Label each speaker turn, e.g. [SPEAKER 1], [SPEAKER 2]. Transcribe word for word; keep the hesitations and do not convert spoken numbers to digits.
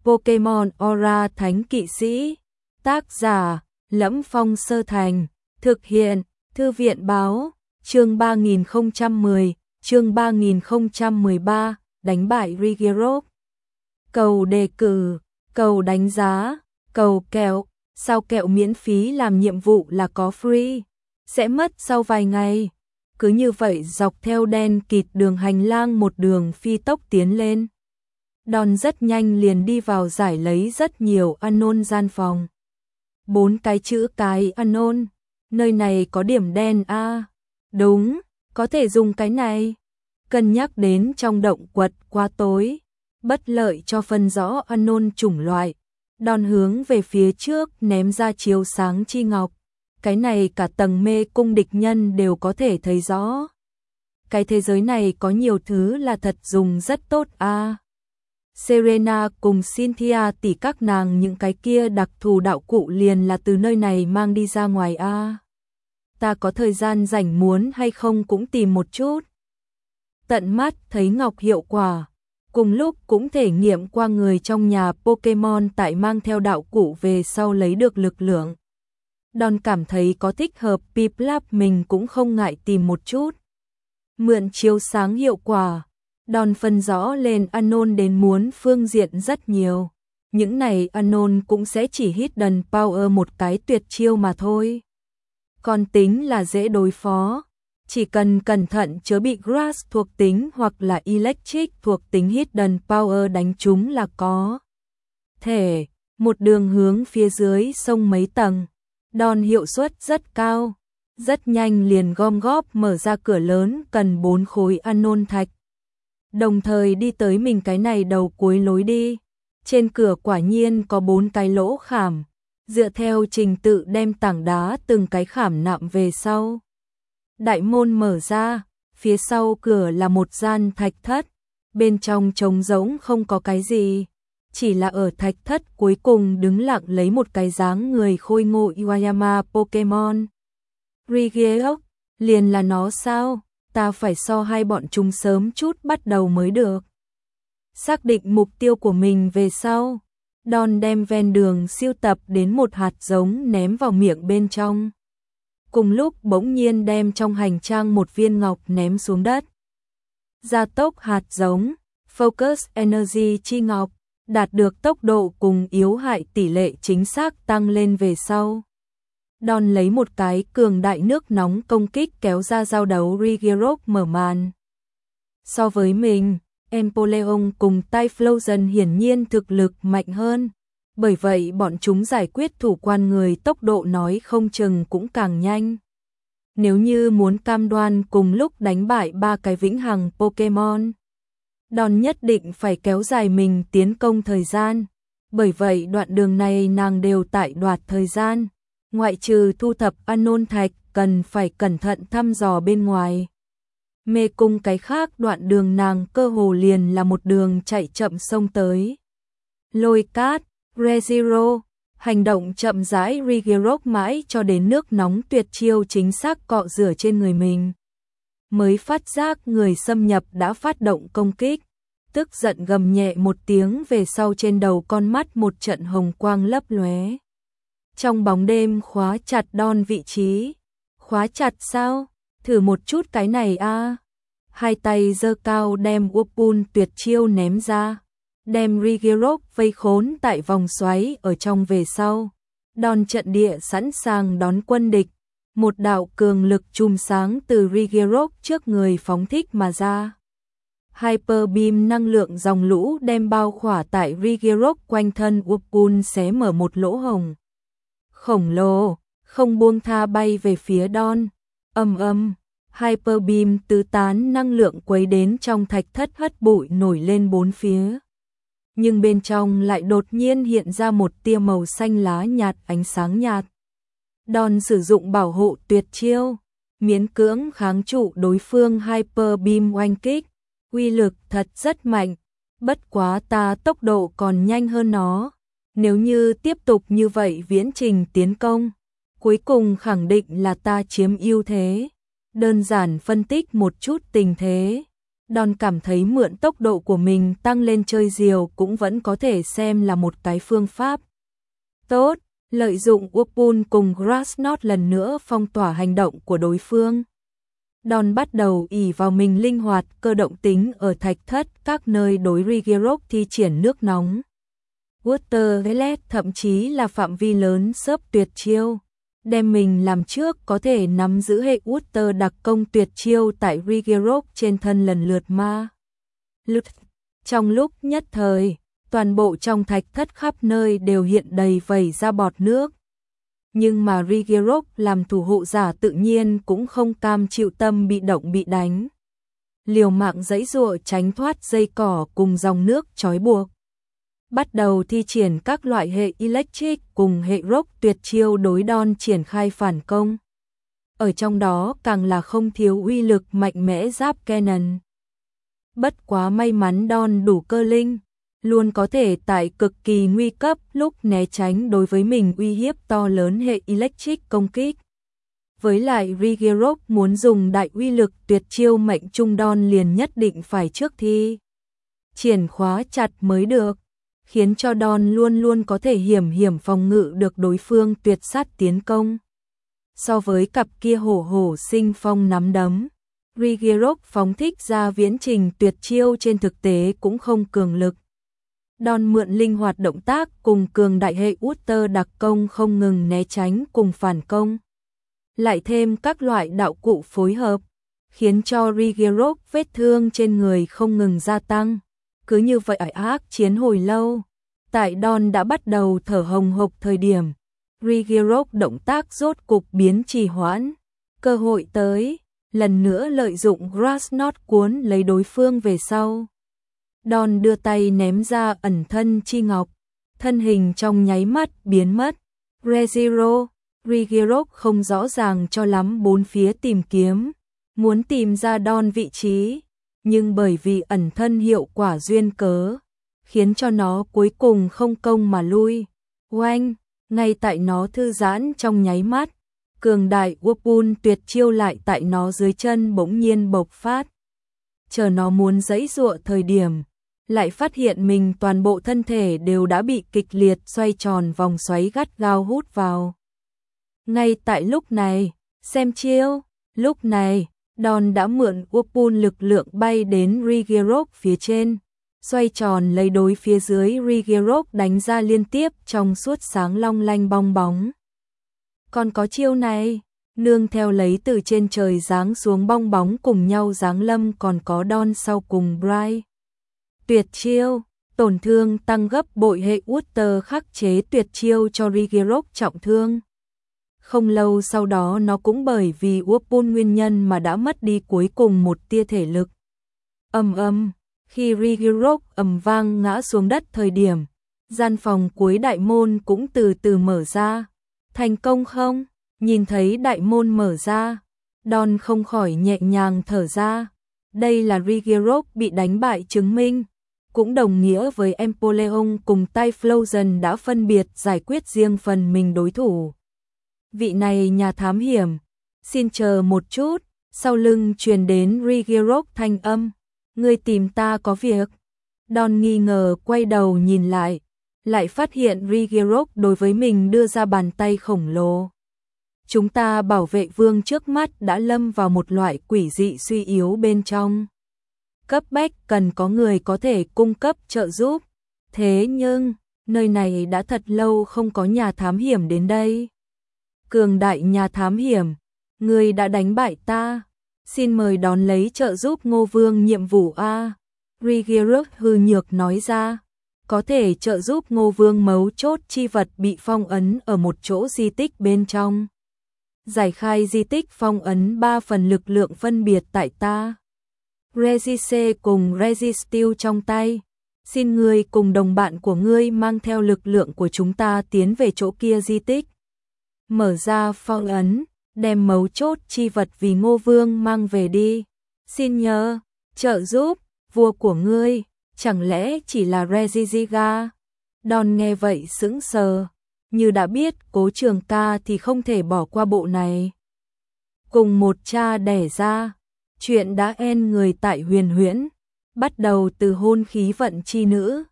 [SPEAKER 1] Pokemon Aura Thánh Kỵ Sĩ. Tác giả: Lẫm Phong Sơ Thành. Thực hiện: Thư viện Báo. Chương ba nghìn không trăm mười, chương ba nghìn không trăm mười ba, đánh bại Regirock. Cầu đề cử, cầu đánh giá, cầu kẹo. Sao kẹo miễn phí làm nhiệm vụ là có free, sẽ mất sau vài ngày. Cứ như vậy dọc theo đen kịt đường hành lang một đường phi tốc tiến lên. Đòn rất nhanh liền đi vào giải lấy rất nhiều anon gian phòng. Bốn cái chữ cái anon, nơi này có điểm đen a. À, đúng, có thể dùng cái này. Cân nhắc đến trong động quật quá tối, bất lợi cho phân rõ anon chủng loại. Đòn hướng về phía trước ném ra chiếu sáng chi ngọc. Cái này cả tầng mê cung địch nhân đều có thể thấy rõ. Cái thế giới này có nhiều thứ là thật dùng rất tốt a. À, Serena cùng Cynthia tỷ các nàng những cái kia đặc thù đạo cụ liền là từ nơi này mang đi ra ngoài a. À, ta có thời gian rảnh muốn hay không cũng tìm một chút. Tận mắt thấy ngọc hiệu quả, cùng lúc cũng thể nghiệm qua người trong nhà Pokemon tại mang theo đạo cụ về sau lấy được lực lượng. Đòn cảm thấy có thích hợp Piplup mình cũng không ngại tìm một chút. Mượn chiếu sáng hiệu quả, đòn phân rõ lên anon đến muốn phương diện rất nhiều. Những này anon cũng sẽ chỉ hidden power một cái tuyệt chiêu mà thôi. Còn tính là dễ đối phó. Chỉ cần cẩn thận chớ bị Grass thuộc tính hoặc là Electric thuộc tính hidden power đánh trúng là có thể. Một đường hướng phía dưới sông mấy tầng. Đòn hiệu suất rất cao. Rất nhanh liền gom góp mở ra cửa lớn cần bốn khối anon thạch. Đồng thời đi tới mình cái này đầu cuối lối đi. Trên cửa quả nhiên có bốn cái lỗ khảm. Dựa theo trình tự đem tảng đá từng cái khảm nạm về sau. Đại môn mở ra, phía sau cửa là một gian thạch thất. Bên trong trống rỗng không có cái gì. Chỉ là ở thạch thất cuối cùng đứng lặng lấy một cái dáng người khôi ngô Iwayama Pokemon. Regirock, liền là nó sao? Ta phải so hai bọn chúng sớm chút bắt đầu mới được. Xác định mục tiêu của mình về sau, Đòn đem ven đường siêu tập đến một hạt giống ném vào miệng bên trong. Cùng lúc bỗng nhiên đem trong hành trang một viên ngọc ném xuống đất. Gia tốc hạt giống, Focus Energy chi ngọc, đạt được tốc độ cùng yếu hại tỷ lệ chính xác tăng lên về sau. Đòn lấy một cái cường đại nước nóng công kích kéo ra giao đấu Regirock mở màn. So với mình, Empoleon cùng Typhlosion hiển nhiên thực lực mạnh hơn. Bởi vậy bọn chúng giải quyết thủ quan người tốc độ nói không chừng cũng càng nhanh. Nếu như muốn cam đoan cùng lúc đánh bại ba cái vĩnh hằng Pokemon, Đòn nhất định phải kéo dài mình tiến công thời gian. Bởi vậy đoạn đường này nàng đều tại đoạt thời gian. Ngoại trừ thu thập anon thạch cần phải cẩn thận thăm dò bên ngoài. Mê cung cái khác đoạn đường nàng cơ hồ liền là một đường chạy chậm sông tới. Lôi cát, Rezero, hành động chậm rãi Regirock mãi cho đến nước nóng tuyệt chiêu chính xác cọ rửa trên người mình. Mới phát giác người xâm nhập đã phát động công kích. Tức giận gầm nhẹ một tiếng về sau trên đầu con mắt một trận hồng quang lấp lóe. Trong bóng đêm khóa chặt Đòn vị trí. Khóa chặt sao? Thử một chút cái này a. À. Hai tay giơ cao đem Wurmple tuyệt chiêu ném ra. Đem Regirock vây khốn tại vòng xoáy ở trong về sau. Đòn trận địa sẵn sàng đón quân địch. Một đạo cường lực chùm sáng từ Regirock trước người phóng thích mà ra. Hyper Beam năng lượng dòng lũ đem bao khỏa tại Regirock quanh thân Wurmple xé mở một lỗ hồng. Khổng lồ, không buông tha bay về phía Đòn. Âm âm, Hyper Beam tứ tán năng lượng quấy đến trong thạch thất hất bụi nổi lên bốn phía. Nhưng bên trong lại đột nhiên hiện ra một tia màu xanh lá nhạt ánh sáng nhạt. Đòn sử dụng bảo hộ tuyệt chiêu, miễn cưỡng kháng trụ đối phương Hyper Beam oanh kích, uy lực thật rất mạnh, bất quá ta tốc độ còn nhanh hơn nó. Nếu như tiếp tục như vậy viễn trình tiến công, cuối cùng khẳng định là ta chiếm ưu thế. Đơn giản phân tích một chút tình thế, Don cảm thấy mượn tốc độ của mình tăng lên chơi diều cũng vẫn có thể xem là một cái phương pháp tốt, lợi dụng Warpool cùng Grasnot lần nữa phong tỏa hành động của đối phương. Don bắt đầu ỷ vào mình linh hoạt cơ động tính ở thạch thất các nơi đối Riggerok thi triển nước nóng. Water Velvet thậm chí là phạm vi lớn sớp tuyệt chiêu, đem mình làm trước có thể nắm giữ hệ Water đặc công tuyệt chiêu tại Riggerok trên thân lần lượt ma. Lụt. Trong lúc nhất thời, toàn bộ trong thạch thất khắp nơi đều hiện đầy vẩy ra bọt nước. Nhưng mà Riggerok làm thủ hộ giả tự nhiên cũng không cam chịu tâm bị động bị đánh. Liều mạng giãy giụa tránh thoát dây cỏ cùng dòng nước trói buộc. Bắt đầu thi triển các loại hệ Electric cùng hệ Rock tuyệt chiêu đối Don triển khai phản công. Ở trong đó càng là không thiếu uy lực mạnh mẽ giáp Cannon. Bất quá may mắn Don đủ cơ linh, luôn có thể tại cực kỳ nguy cấp lúc né tránh đối với mình uy hiếp to lớn hệ Electric công kích. Với lại Riggerok muốn dùng đại uy lực tuyệt chiêu mệnh trung Don liền nhất định phải trước thi triển khóa chặt mới được, khiến cho Don luôn luôn có thể hiểm hiểm phòng ngự được đối phương tuyệt sát tiến công. So với cặp kia hổ hổ sinh phong nắm đấm, Riggerok phóng thích ra viễn trình tuyệt chiêu trên thực tế cũng không cường lực. Don mượn linh hoạt động tác cùng cường đại hệ Water đặc công không ngừng né tránh cùng phản công. Lại thêm các loại đạo cụ phối hợp, khiến cho Riggerok vết thương trên người không ngừng gia tăng. Cứ như vậy ác chiến hồi lâu, tại Don đã bắt đầu thở hồng hộc thời điểm, Riggerok động tác rốt cục biến trì hoãn. Cơ hội tới, lần nữa lợi dụng Grasnot cuốn lấy đối phương về sau. Don đưa tay ném ra ẩn thân chi ngọc, thân hình trong nháy mắt biến mất. Rezero, Riggerok không rõ ràng cho lắm bốn phía tìm kiếm, muốn tìm ra Don vị trí, nhưng bởi vì ẩn thân hiệu quả duyên cớ, khiến cho nó cuối cùng không công mà lui. Oanh, ngay tại nó thư giãn trong nháy mắt, cường đại Warpool tuyệt chiêu lại tại nó dưới chân bỗng nhiên bộc phát. Chờ nó muốn giãy giụa thời điểm, lại phát hiện mình toàn bộ thân thể đều đã bị kịch liệt xoay tròn vòng xoáy gắt gao hút vào. Ngay tại lúc này, xem chiêu, lúc này, Don đã mượn Warpool lực lượng bay đến Riggerok phía trên, xoay tròn lấy đối phía dưới Riggerok đánh ra liên tiếp trong suốt sáng long lanh bong bóng. Còn có chiêu này, nương theo lấy từ trên trời giáng xuống bong bóng cùng nhau giáng lâm còn có Don sau cùng Bright. Tuyệt chiêu, tổn thương tăng gấp bội hệ Water khắc chế tuyệt chiêu cho Riggerok trọng thương. Không lâu sau đó nó cũng bởi vì Warpool nguyên nhân mà đã mất đi cuối cùng một tia thể lực. Ầm ầm, khi Riggerok ầm vang ngã xuống đất thời điểm, gian phòng cuối đại môn cũng từ từ mở ra. Thành công không? Nhìn thấy đại môn mở ra, Don không khỏi nhẹ nhàng thở ra. Đây là Riggerok bị đánh bại chứng minh, cũng đồng nghĩa với Empoleon cùng Typhlosion đã phân biệt giải quyết riêng phần mình đối thủ. Vị này nhà thám hiểm, xin chờ một chút, sau lưng truyền đến Riggerok thanh âm, ngươi tìm ta có việc. Don nghi ngờ quay đầu nhìn lại, lại phát hiện Riggerok đối với mình đưa ra bàn tay khổng lồ. Chúng ta bảo vệ vương trước mắt đã lâm vào một loại quỷ dị suy yếu bên trong. Cấp bách cần có người có thể cung cấp trợ giúp. Thế nhưng, nơi này đã thật lâu không có nhà thám hiểm đến đây. Cường đại nhà thám hiểm, người đã đánh bại ta. Xin mời đón lấy trợ giúp Ngô Vương nhiệm vụ A. Riggerok hư nhược nói ra. Có thể trợ giúp Ngô Vương mấu chốt chi vật bị phong ấn ở một chỗ di tích bên trong. Giải khai di tích phong ấn ba phần lực lượng phân biệt tại ta. Regise cùng Registeel trong tay. Xin ngươi cùng đồng bạn của ngươi mang theo lực lượng của chúng ta tiến về chỗ kia di tích. Mở ra phong ấn, đem mấu chốt chi vật vì Ngô Vương mang về đi. Xin nhờ, trợ giúp, vua của ngươi, chẳng lẽ chỉ là Regigiga? Don nghe vậy sững sờ, như đã biết Cố Trường Ca thì không thể bỏ qua bộ này. Cùng một cha đẻ ra, Chuyện đã en người tại huyền huyễn, bắt đầu từ hôn khí vận chi nữ,